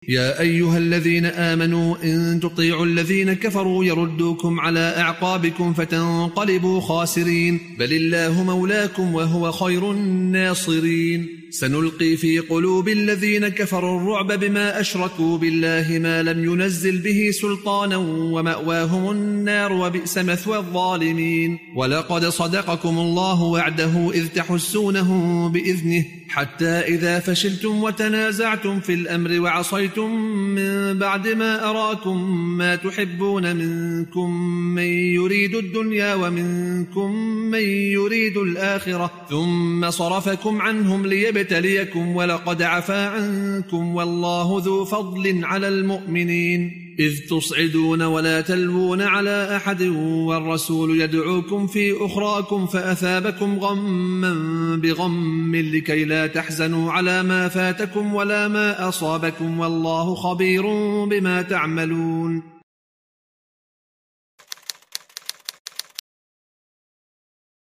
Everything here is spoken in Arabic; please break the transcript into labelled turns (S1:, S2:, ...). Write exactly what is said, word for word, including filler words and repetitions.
S1: يا أيها الذين آمنوا إن تطيعوا الذين كفروا يردوكم على أعقابكم فتنقلبوا خاسرين بل الله مولاكم وهو خير الناصرين سنلقي في قلوب الذين كفروا الرعب بما أشركوا بالله ما لم ينزل به سلطانا ومأواهم النار وبئس مثوى الظالمين ولقد صدقكم الله وعده إذ تحسونهم بإذنه حتى إذا فشلتم وتنازعتم في الأمر وعصيتم من بعد ما أراكم ما تحبون منكم من يريد الدنيا ومنكم من يريد الآخرة ثم صرفكم عنهم ليبتليكم ولقد عفا عنكم والله ذو فضل على المؤمنين إذ تصعدون ولا تلوون على أحد والرسول يدعوكم في أخراكم فأثابكم غما بغم لكي لا تحزنوا على ما فاتكم ولا ما أصابكم والله خبير بما تعملون